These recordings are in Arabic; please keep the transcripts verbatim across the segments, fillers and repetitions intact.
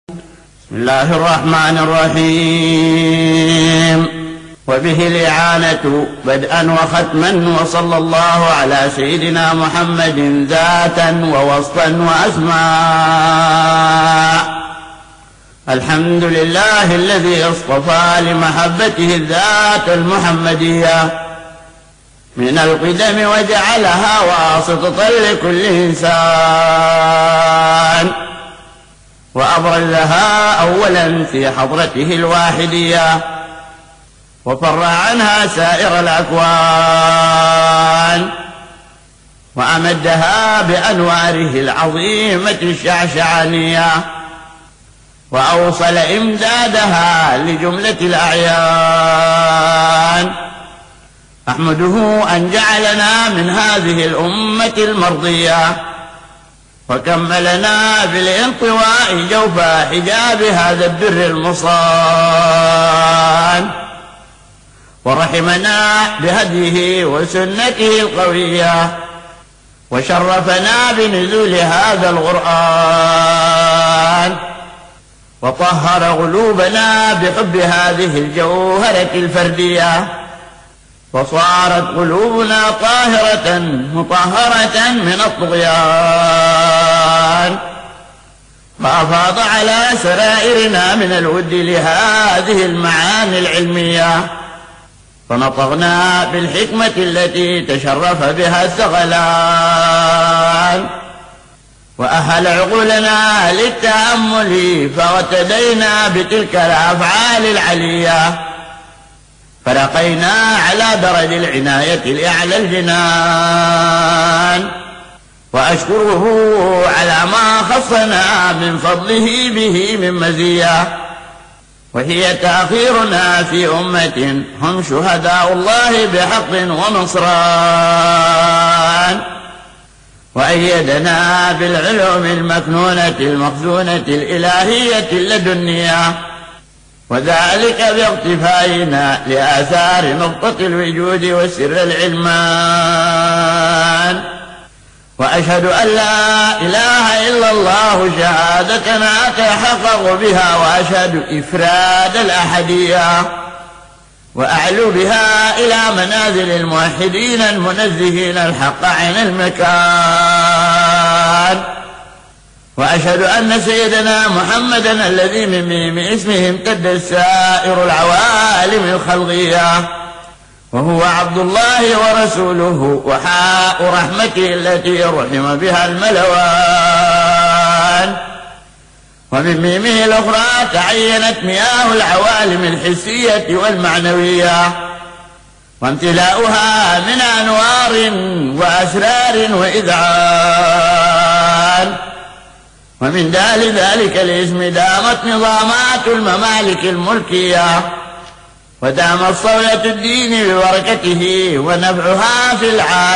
بسم الله الرحمن الرحيم. وبه الإعانة بدءا وختما، وصلى الله على سيدنا محمد ذاتا ووصفا وأسماء. الحمد لله الذي اصطفى لمحبته الذات المحمدية من القدم وجعلها واسطة لكل إنسان، وأبرزها أولا في حضرته الواحدية، وفرع عنها سائر الأكوان، وأمدها بأنواره العظيمة الشعشعانية، وأوصل إمدادها لجملة الأعيان. أحمده أن جعلنا من هذه الأمة المرضية، وكملنا بالانطواء جوف حجاب هذا البر المصان، ورحمنا بهديه وسنته القوية، وشرفنا بنزول هذا القرآن، وطهر قلوبنا بحب هذه الجوهرة الفردية، وصارت قلوبنا طاهرة مطهرة من الطغيان، فأفاض على سرائرنا من الود لهذه المعاني العلمية، فنطقنا بالحكمة التي تشرف بها الثقلان، وأهل عقولنا للتأمل، فاغتدينا بتلك الأفعال العلية، فرقينا على درج العناية الأعلى الجنان. وأشكره على ما خصنا من فضله به من مزية، وهي تأخيرنا في أمة هم شهداء الله بحق ونصران، وأيدنا بالعلوم المكنونة المخزونة الإلهية اللدنية، وذلك باقتفائنا لآثار نقطة الوجود والسر العلمان. وأشهد أن لا إله إلا الله شهادتنا أتحقق بها، وأشهد إفراد الأحدية، وأعلو بها إلى منازل الموحدين المنزهين الحق عن المكان. وأشهد أن سيدنا محمدا الذي من ميم اسمه امتد سائر العوالم الخلقية، وهو عبد الله ورسوله، وحاء رحمته التي رحم بها الملوان. ومن ميمه الأخرى تعينت مياه العوالم الحسية والمعنوية، وامتلاؤها من أنوار وأسرار وإذعان. ومن دال ذلك الاسم دامت نظامات الممالك الملكية، ودامت صولة الدين ببركته ونفعها في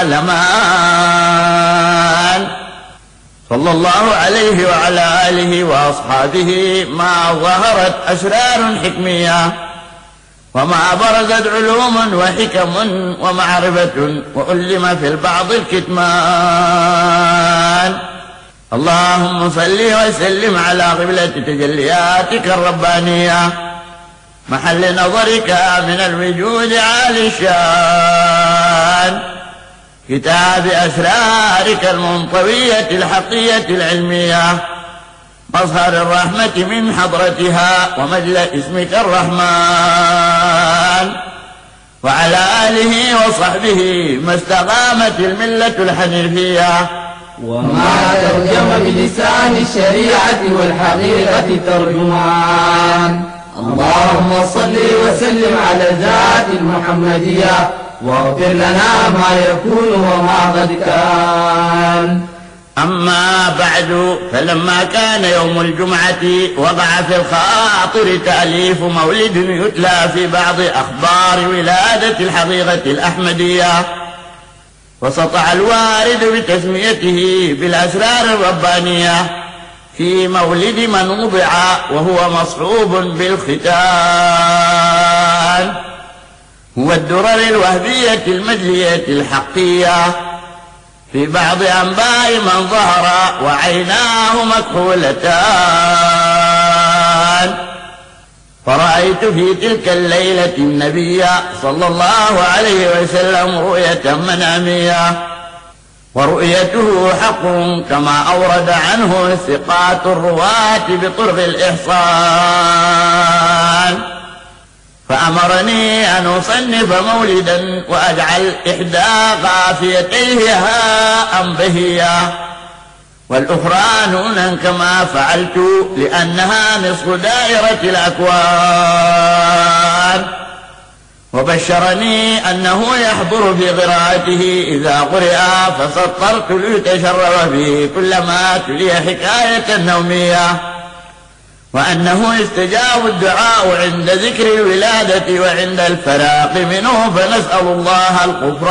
العالمان. صلى الله عليه وعلى آله وأصحابه ما ظهرت أسرار حكمية، وما برزت علوم وحكم ومعرفة، وألم في البعض الكتمان. اللهم صل وسلم على قبلة تجلياتك الربانية، محل نظرك من الوجود عالي الشان، كتاب أسرارك المنطوية الحقية العلمية، مظهر الرحمة من حضرتها ومجلى اسمك الرحمن، وعلى آله وصحبه ما استقامت الملة الحنيفية، وما ترجم بلسان الشريعة والحقيقة ترجمان. اللهم صل وسلم على ذات المحمدية، واغفر لنا ما يكون وما قد كان. أما بعد، فلما كان يوم الجمعة وقع في الخاطر تأليف مولد يتلى في بعض أخبار ولادة الحقيقة الأحمدية، وسطع الوارد بتسميته بالأسرار الربانية في مولد من وضع وهو مصحوب بالختان، هو الدرر الوهبية المجلية الحقية في بعض أنباء من ظهر وعيناه مكحولتان. فرأيت في تلك الليلة النبي صلى الله عليه وسلم رؤية منامية، ورؤيته حق كما أورد عنه ثقات الرواة بطرق الإحصان. فأمرني أن أصنف مولدا وأجعل إحدى قافيتيه هاء بهيا والأخرى نونا كما فعلت، لأنها نصف دائرة الأكوان. وبشرني أنه يحضر في قراءته إذا قرئ، فسطرت ليتشرف به كلما تلي حكاية نومية، وأنه يستجاب الدعاء عند ذكر الولادة وعند الفراق منه، فنسأل الله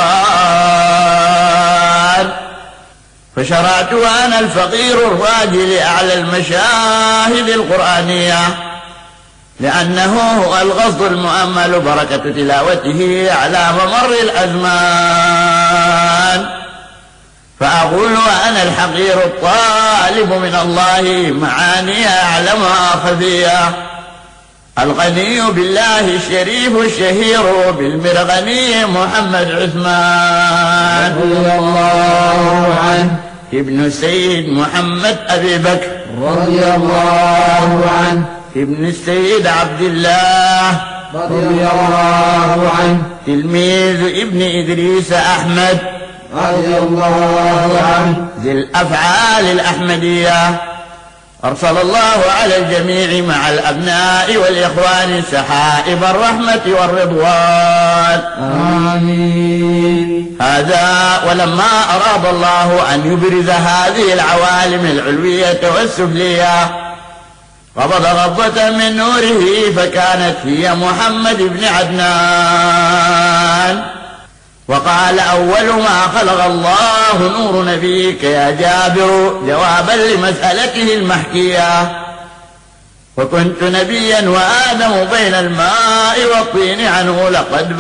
الغفران. فشرعت وأنا الفقير الراجي لأعلى المشاهد القرآنية، لأنه هو الغصد المؤمل بركة تلاوته على ممر الأزمان. فأقول وأنا الحقير الطالب من الله معاني أعلمها خفية، الغني بالله الشريف الشهير بالمرغني محمد عثمان رضي الله عنه، ابن السيد محمد أبي بكر رضي الله عنه، ابن السيد عبد الله رضي الله عنه، تلميذ ابن إدريس أحمد رضي الله عنه، ذي الأفعال الأحمدية. أرسل الله على الجميع مع الأبناء والإخوان سحائب الرحمة والرضوان، آمين. هذا ولما أراد الله أن يبرز هذه العوالم العلوية والسفلية قبض غضة من نوره، فكانت هي محمد بن عدنان. وقال أول ما خلق الله نور نبيك يا جابر، جوابا لمسألته المحكية. وكنت نبيا وآدم بين الماء والطين عنه لقد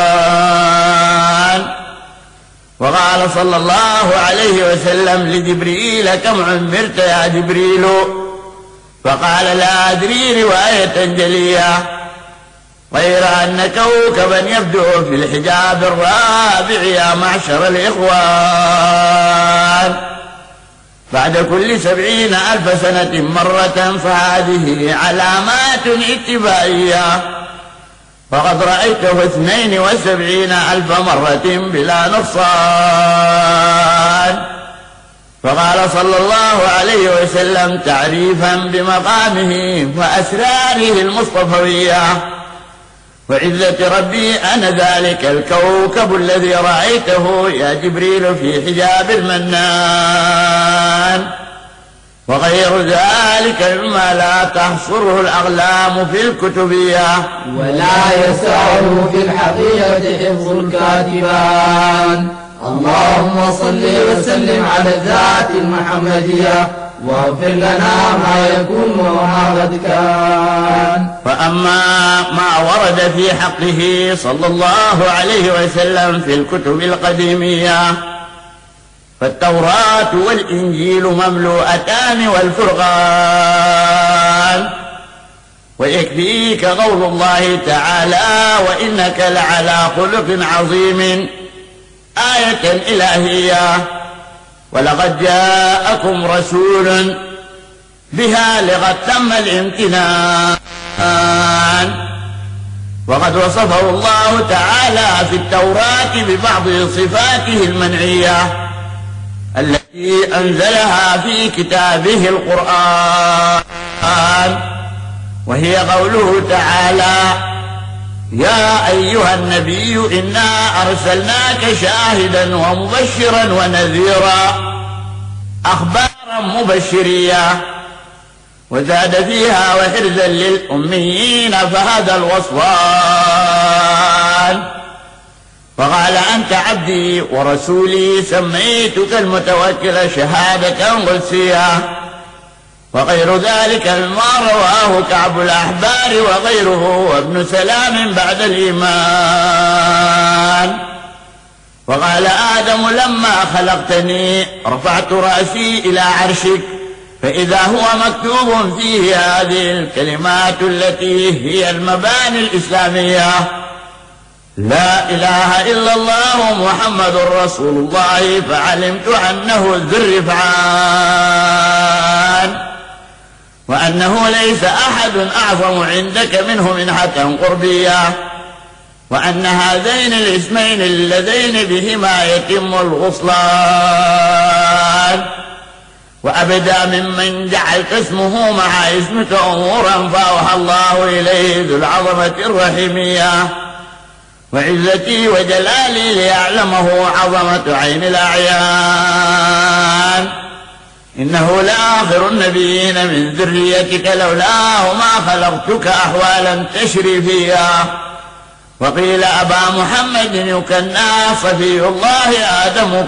بان. وقال صلى الله عليه وسلم لجبريل كم عمرت يا جبريل؟ فقال لا أدري رواية جلية غير أن كوكبا يبدو في الحجاب الرابع يا معشر الإخوان بعد كل سبعين ألف سنة مرة، فهذه علامات اتباعية، فقد رأيته اثنين وسبعين ألف مرة بلا نقصان. فقال صلى الله عليه وسلم تعريفا بمقامه وأسراره المصطفوية: وعزة ربي أنا ذلك الكوكب الذي رأيته يا جبريل في حجاب المنان، وغير ذلك مما لا تحصره الأقلام في الكتبية ولا يسعه في الحقيقة حفظ الكاتبان. اللهم صل وسلم على الذات المحمدية، واغفر لنا ما يكون وما قد كان. فأما ما ورد في حقه صلى الله عليه وسلم في الكتب القديمية فالتوراة والإنجيل مملوءتان والفرقان. ويكفيك قول الله تعالى: وإنك لعلى خلق عظيم، آية إلهية: ولقد جاءكم رسول بها لقد تم الامتنان. وقد وصفه الله تعالى في التوراة ببعض صفاته المنعية التي أنزلها في كتابه القرآن، وهي قوله تعالى: يا أيها النبي إنا أرسلناك شاهدا ومبشرا ونذيرا، أخبارا مبشرية. وزاد فيها: وحرزا للأميين فهذا الوصفان. فقال: أنت عبدي ورسولي، سميتك المتوكل شهادة قدسية. وغير ذلك مما رواه كعب الأحبار وغيره وابن سلام بعد الإيمان. وقال آدم: لما خلقتني رفعت رأسي إلى عرشك فإذا هو مكتوب فيه هذه الكلمات التي هي المباني الإسلامية: لا إله إلا الله محمد رسول الله، فعلمت أنه ذو الرفعان، وأنه ليس أحد أعظم عندك منه منحة قربية، وأن هذين الاسمين اللذين بهما يتم الغصلان، وأبدا ممن جعلت اسمه مع اسمك أمورا فأوحى الله إليه ذو العظمة الرحيمية، وعزتي وجلالي ليعلمه عظمة عين الأعيان. إنه لآخر النبيين من ذريتك، لولاه ما خلقتك أحوالا تشريفية. وقيل أبا محمد يكنى صفي الله آدم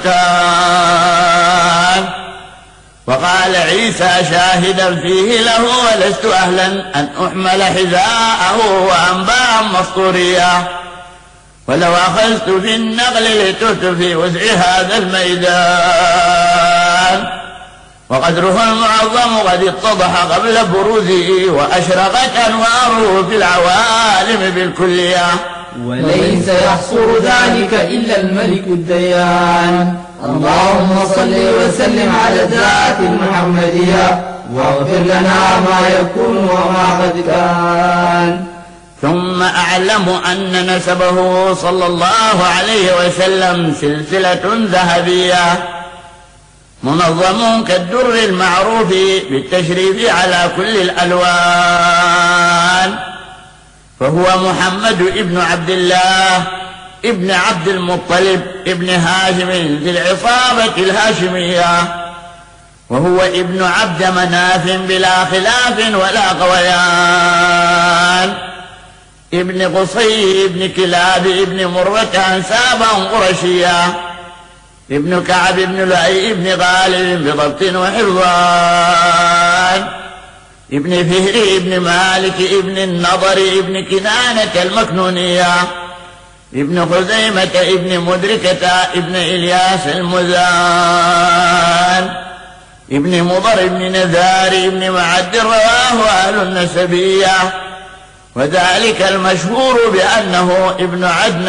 كان. وقال عيسى شاهدا فيه له: ولست أهلا أن أحمل حذاءه وأنباء مسطورية، ولو أخذت في النقل لتهت في وسع هذا الميدان. وقدره المعظم قد اتضح قبل بروزه، وأشرقت أنواره في العوالم بالكلية. وليس يحصر ذلك إلا الملك الديان. اللهم صل وسلم على الذات المحمدية، واغفر لنا ما يكون وما قد كان. ثم أعلم أن نسبه صلى الله عليه وسلم سلسلة ذهبية منظم كالدر المعروف بالتشريف على كل الألوان، فهو محمد ابن عبد الله ابن عبد المطلب ابن هاشم ذي العصابة الهاشمية، وهو ابن عبد مناف بلا خلاف ولا قويان، ابن قصي ابن كلاب ابن مرة أنسابا قرشيا، ابن كعب ابن لؤي ابن غالب بضبط وحفظان، ابن فهر ابن مالك ابن النضر ابن كنانة المكنونية، ابن خزيمة ابن مدركة ابن إلياس المزان، ابن مضر ابن نذار ابن معد رواه أهل النسبية، وذلك المشهور بأنه ابن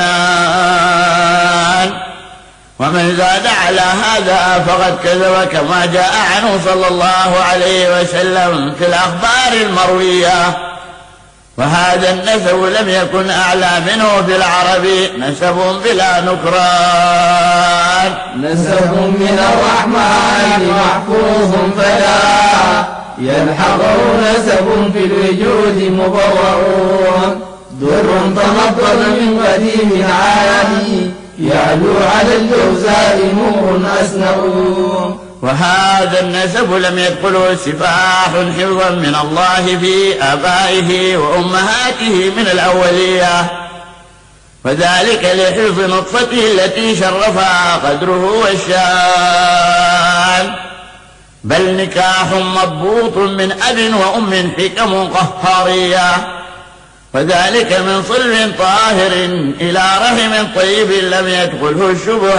عدنان. ومن زاد على هذا فقد كذب، كما جاء عنه صلى الله عليه وسلم في الأخبار المروية. وهذا النسب لم يكن أعلى منه في العرب نسب بلا نكران. نسب من الرحمن محفوظ فلا يلحقه نسب في الوجود مبرؤون، در تنضد من قديم عالي يعلو على الجوزاء نور أسنؤون. وهذا النسب لم يدخله سفاح حفظا من الله في آبائه وأمهاته من الأولية، وذلك لحفظ نطفته التي شرفها قدره والشان، بل نكاح مضبوط من أب وأم حكم قهارية، وذلك من صلب طاهر إلى رحم طيب لم يدخله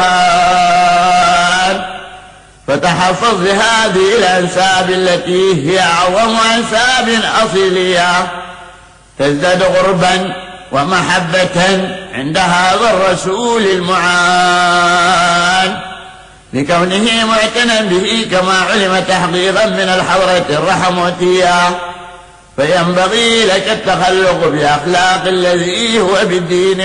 الشبهات. فتحفظ بهذه الأنساب التي هي أعظم أنساب أصيلية، تزداد قربا ومحبة عند هذا الرسول المعان، لكونه معتنى به كما علم تحقيقا من الحضرة الرحمتية. فينبغي لك التخلق بأخلاق الذي هو بالدين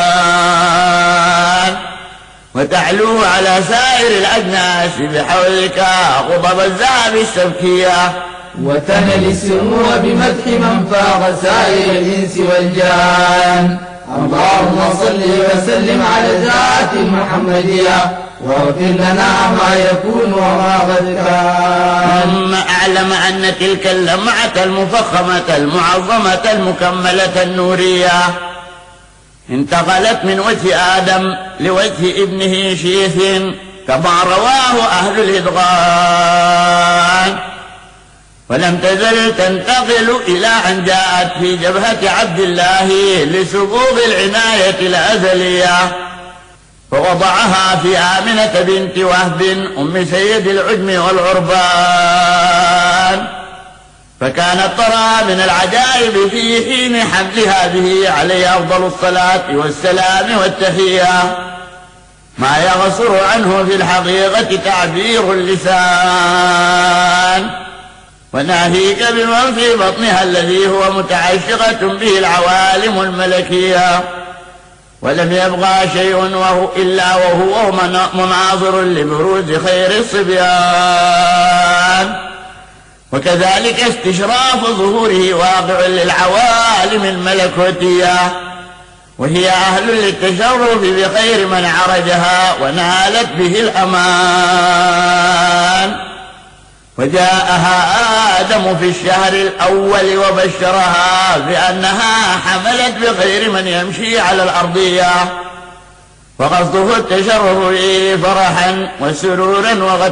مدان، وتعلو على سائر الأجناس بحولك غضب الذهب السبكية، وتنل السمو بمدح من فاق سائر الإنس والجان. اللهم صل وسلم على الذات المحمدية، واغفر لنا ما يكون وما قد كان. ثم أعلم أن تلك اللمعة المفخمة المعظمة المكملة النورية انتقلت من وجه آدم لوجه ابنه شيث، كما رواه أهل الإدغام، ولم تزل تنتقل إلى أن جاءت في جبهة عبد الله لسبوغ العناية الأزلية. فوضعها في آمنة بنت وهب أم سيد العجم والعربان، فكانت ترى من العجائب في حين حملها به عليه أفضل الصلاة والسلام والتحية ما يغصر عنه في الحقيقة تعبير اللسان، وناهيك بمن في بطنها الذي هو متعشقة به العوالم الملكية، ولم يبقى شيء وهو إلا وهو مناظر لبروز خير الصبيان، وكذلك استشراف ظهوره واقع للعوالم الملكوتية، وهي أهل للتشرف بخير من عرجها ونالت به الأمان. وجاءها آدم في الشهر الأول وبشرها بأنها حملت بخير من يمشي على الأرضية، وقصده التشرف به فرحا وسرورا وقد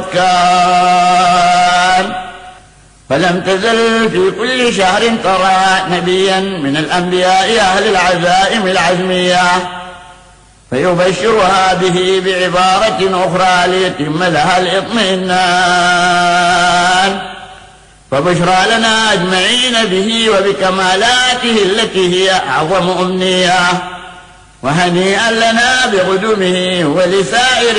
كان، فلم تزل في كل شهر ترى نبيا من الأنبياء أهل العزائم العزمية فيبشرها به بعبارة أخرى ليتم لها الإطمئنان. فبشرى لنا أجمعين به وبكمالاته التي هي أعظم أمنية، وهنيئا لنا بقدومه ولسائر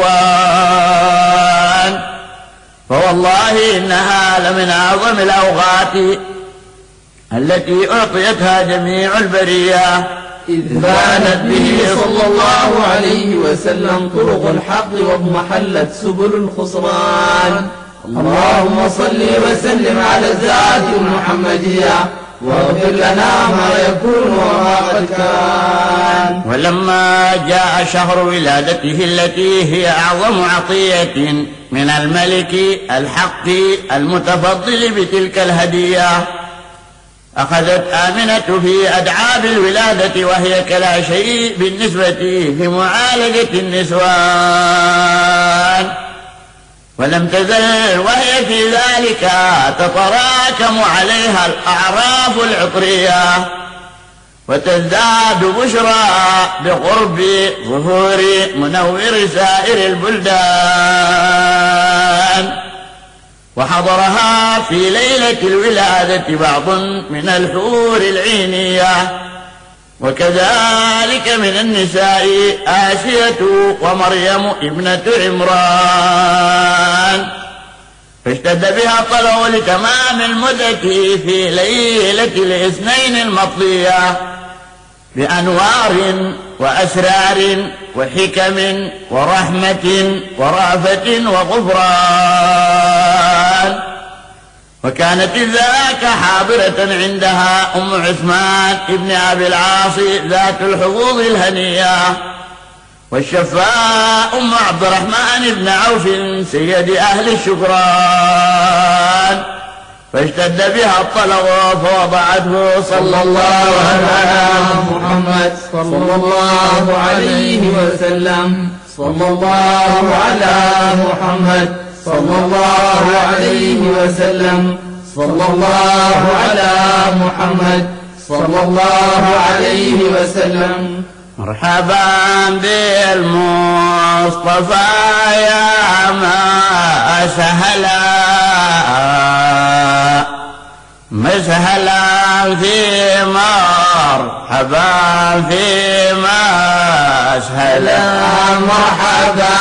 الأكوان، فوالله إنها لمن أعظم الأوقات التي أعطيتها جميع البرية، إذ بانت به صلى الله عليه وسلم طرق الحق واضمحلت سبل الخسران. اللهم صل وسلم على الذات المحمدية واغفر لنا ما يكون وما قد كان. ولما جاء شهر ولادته التي هي أعظم عطية من الملك الحق المتفضل بتلك الهدية، أخذت آمنة في أدعاب الولادة وهي كلا شيء بالنسبة لمعالجة النسوان، ولم تزل وهي في ذلك تتراكم عليها الأعراف العطرية وتزداد بشرى بقرب ظهور منور سائر البلدان. وحضرها في ليلة الولادة بعض من الحور العينية، وكذلك من النساء آسية ومريم ابنة عمران، فاشتد بها الطلع لتمام المدة في ليلة الاثنين المطلية بأنوار وأسرار وحكم ورحمة ورأفة وغفران. وكانت ذاك حاضرة عندها أم عثمان ابن أبي العاص ذات الحظوظ الهنية، والشفاء أم عبد الرحمن بن عوف سيد أهل الشكران، فاشتد بها الطلب فوضعته صلى الله على محمد صلى الله عليه وسلم. صلى الله على محمد صلى الله عليه وسلم. صلى الله على محمد صلى الله عليه وسلم. مرحبا بالمصطفى يا ما سهلا مسهلا في مرحبا في ما سهلا. مرحبا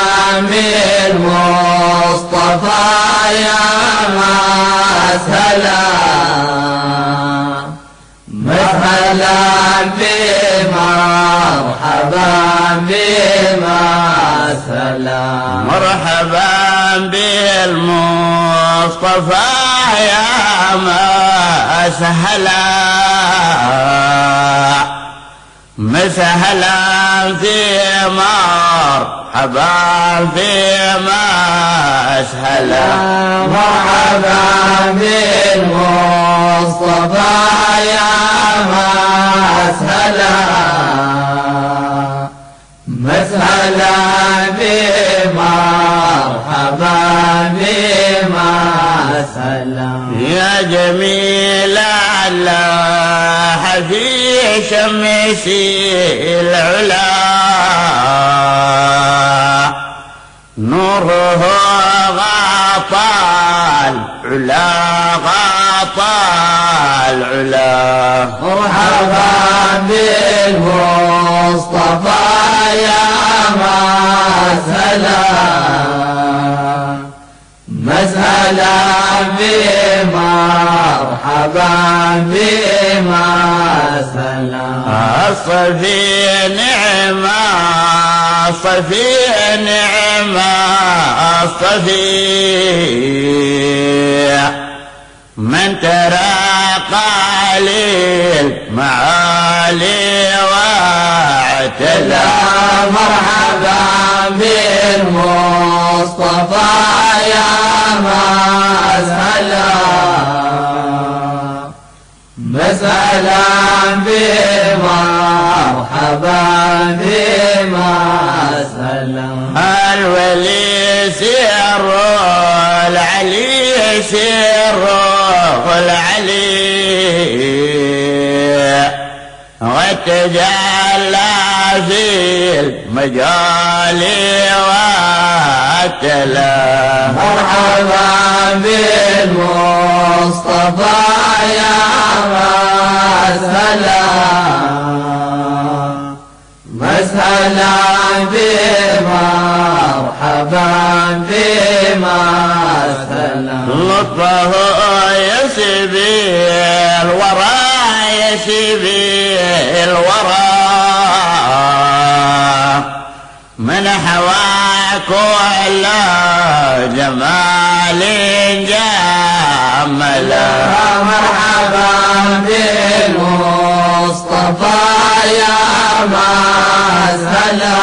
بالمصطفى يا ما سهلا مسهلا في مرحبا بما سلام. مرحبا بالمصطفى يا ما سهلا مسهلا في مرحبا فيما سهلا. مرحبا بالمصطفى يا ما سهلا مسهلا بمرحبا بما سلام. يا جميل الله في شمس العلا نوره غطى العلا غطى العلا مرحبا بالمصطفى يا مسهلا مسهلا بمرحبا بمسهلا الصفي نعمة الصفي نعمة الصفي من تراقى للمعالي واعتلى مرحبا بالمصطفى يا مسهلا مسهلا بمرحبا بمسهلا الولي سر العلي سر العلي وتجلى في المجال واتلا مرحبا بالمصطفى يا مسهلا مسهلا بمرحبا بمسهلا لطفه يسبي الورى يسبي الورى من حوى كل جمال جملا مرحبا بالمصطفى يا مسهلا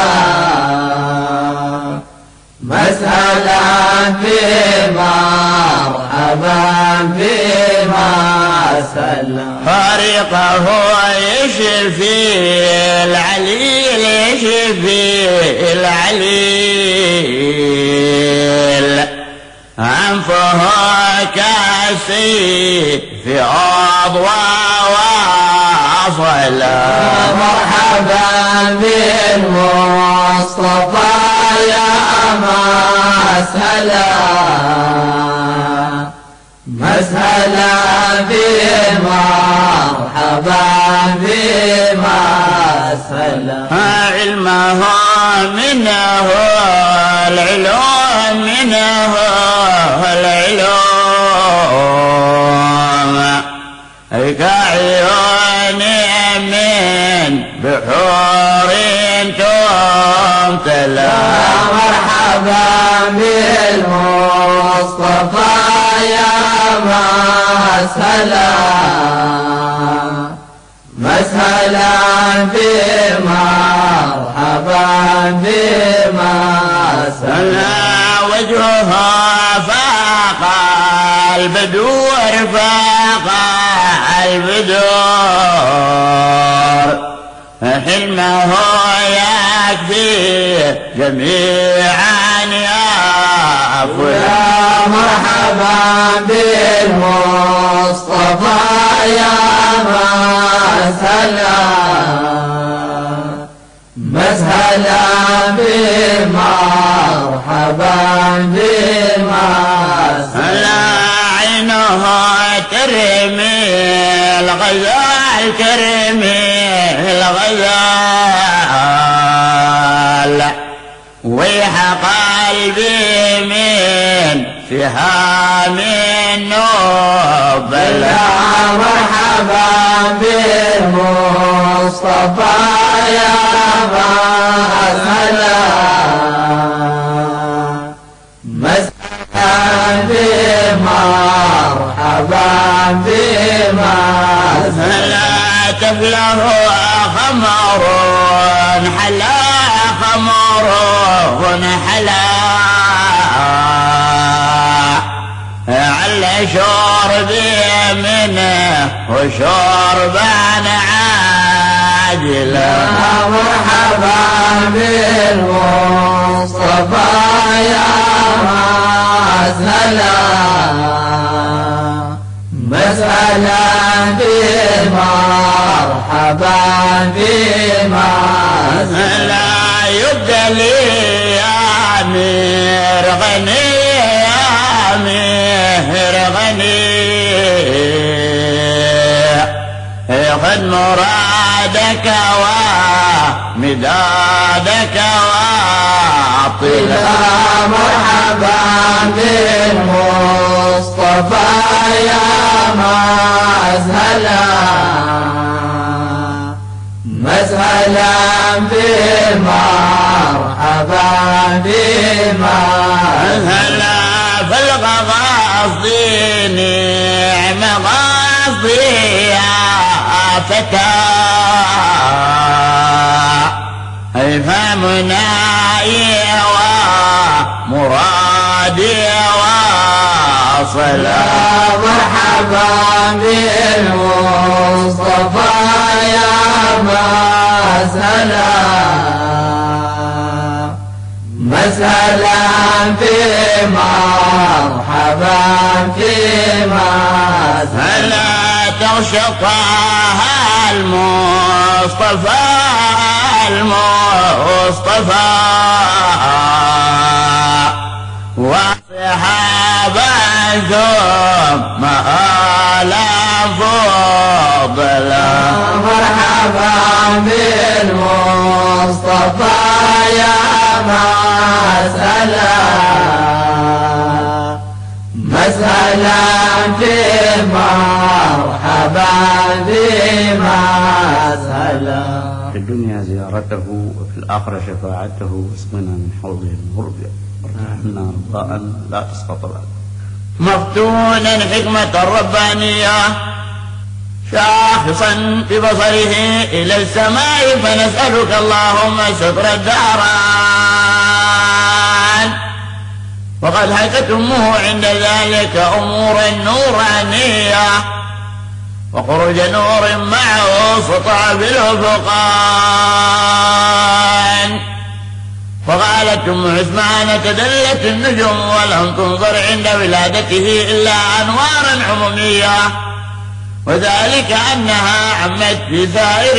مسهلا بمرحبا بمسهلا فريقه يشفي العليل يشفي العليل أنفه كاسي في أضواء وصلا مرحبا بالمصطفى يا مسهلا مسهلا بمرحبا بمسهلا علمه منه العلوم منه العلوم كعيون من بحور تمتلأ مرحبا بالمصطفى يا مسهلا مسهلا بمرحبا بمسهلا وجهها فاق البدور فاق البدور حلمه يكفي جميعا يا فلان مرحبا بالمصطفى يا مسهلا مسهلا بمرحبا بمسهلا عينه ترمي الغزال ترمي الغزال ويح قلبي من فيها من نوبل مرحبا بالمصطفى يا مسهلا مسهلا بمرحبا بمسهلا تفله خمر حلا خمر حلا على شربي منه وشربان عاجلا مرحبا بالمصطفى يا مسهلا مسهلا بمرحبا مرحبا بما لا يبدلي يا أمير غني يا أمير غني خذ مرادك ومدادك واعطنا مرحبا بالمصطفى يا مزهلا مزهلا بمرحبا بما مزهلا فالغاصدي نعم غاصدي يا فتى فهمنا ومرادي واصلا مرحبا بالمصطفى يا مزهلا مزهلا بمرحبا بما هلا تغشطها المصطفى المصطفى وصحابة ثم آلا فضلا مرحبا بالمصطفى يا مسهلا مسهلا في مرحبا بما مسهلا في الدنيا زيارته وفي الآخرة شفاعته واسقنا من حوضه المر وارحمنا رضاء لا تسقط بعد مفتونا حكمة ربانية شاخصا ببصره إلى السماء فنسألك اللهم ستر الداران وقد حكت أمه عند ذلك أمورا نورانية وخروج نور معه سطع بالأفقان فقالت أم عثمان تدلت النجوم ولم تنظر عند ولادته إلا أنوارا عمومية وذلك أنها عمت في سائر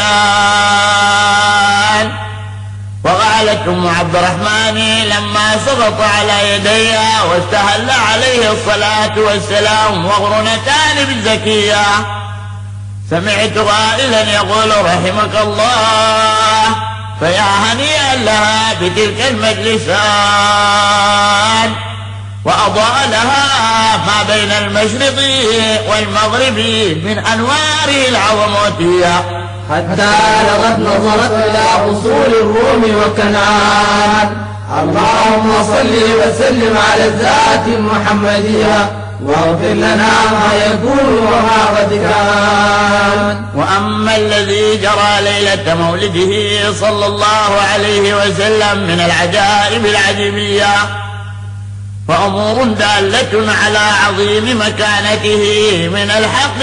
الكيان وقالت أم عبد الرحمن لما سقط على يديها واستهل عليه الصلاة والسلام وغرنتان بالزكية سمعت قائلا يقول رحمك الله فيا هنيئا لها بتلك المجلسان وأضاء لها ما بين المشرق والمغرب من أنواره العظموتية حتى لقد نظرت إلى أصول الروم وكنعان. اللهم صل وسلم على الذات المحمدية واغفر لنا ما يكون وما قد كان. وأما الذي جرى ليلة مولده صلى الله عليه وسلم من العجائب العجيبية فأمور دالة على عظيم مكانته من الحق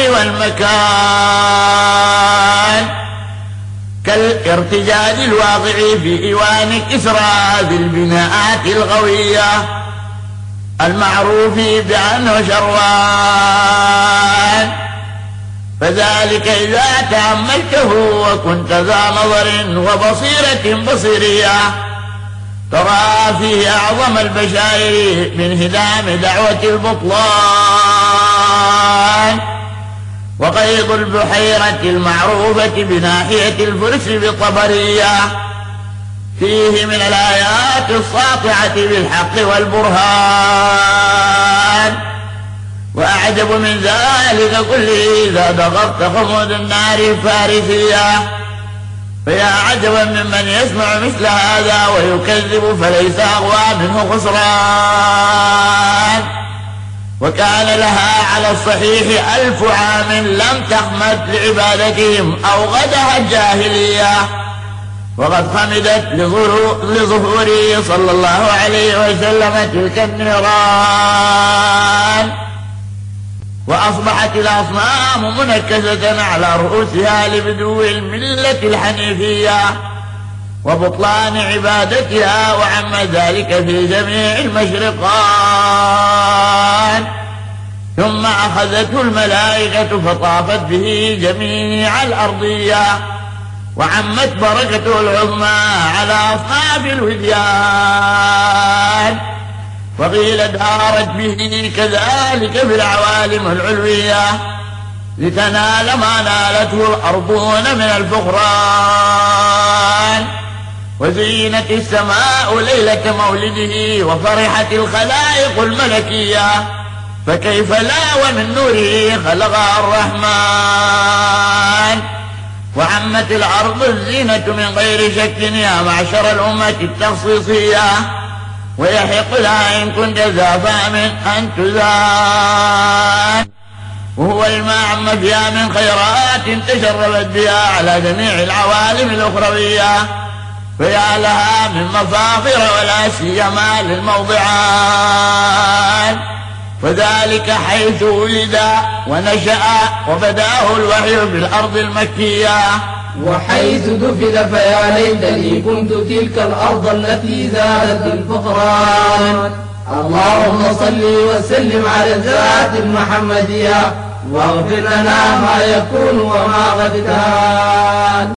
والمكان كالارتجاج الواقع في إيوان كسرى ذي البناءات القوية المعروف بأنه شروان فذلك إذا تأملته وكنت ذا نظر وبصيرة بصرية ترى فيه أعظم البشائر من هدام دعوة البطلان وقيض البحيرة المعروفة بناحية الفرس بطبرية فيه من الآيات الساطعة بالحق والبرهان وأعجب من ذلك كله إذا دغرت خمود النار الفارسية فيا عجبا ممن يسمع مثل هذا ويكذب فليس أغوى منه خسران وكان لها على الصحيح ألف عام لم تخمد لعبادتهم أو غدها الجاهلية وقد خمدت لظهوره صلى الله عليه وسلم تلك النيران وأصبحت الأصنام منكسة على رؤوسها لبدو الملة الحنيفية وبطلان عبادتها وعم ذلك في جميع المشرقان ثم أخذته الملائكة فطافت به جميع الأرضية، وعمت بركته العظمى على أصحاب الوديان، وقيل دارت به كذلك في العوالم العلوية لتنال ما نالته الأرضون من الفخران. وزينت السماء ليلة مولده وفرحت الخلائق الملكية، فكيف لا ومن نوره خلقها الرحمن. وعمت الأرض الزينة من غير شك يا معشر الأمة التخصيصية، ويحق لها إن كنت ذا فهم أن تزان. وهو الماء عم فيها من خيرات تشربت بها على جميع العوالم الأخروية، فيا لها من مفاخر ولا سيما للموضعان. وذلك حيث ولد ونشأ وبداه الوحي في الأرض المكية، وحيث دفن فيا ليتني كنت تلك الأرض التي زادت بالفخران. اللهم صل وسلم على الذات المحمدية، واغفر لنا ما يكون وما قد كان.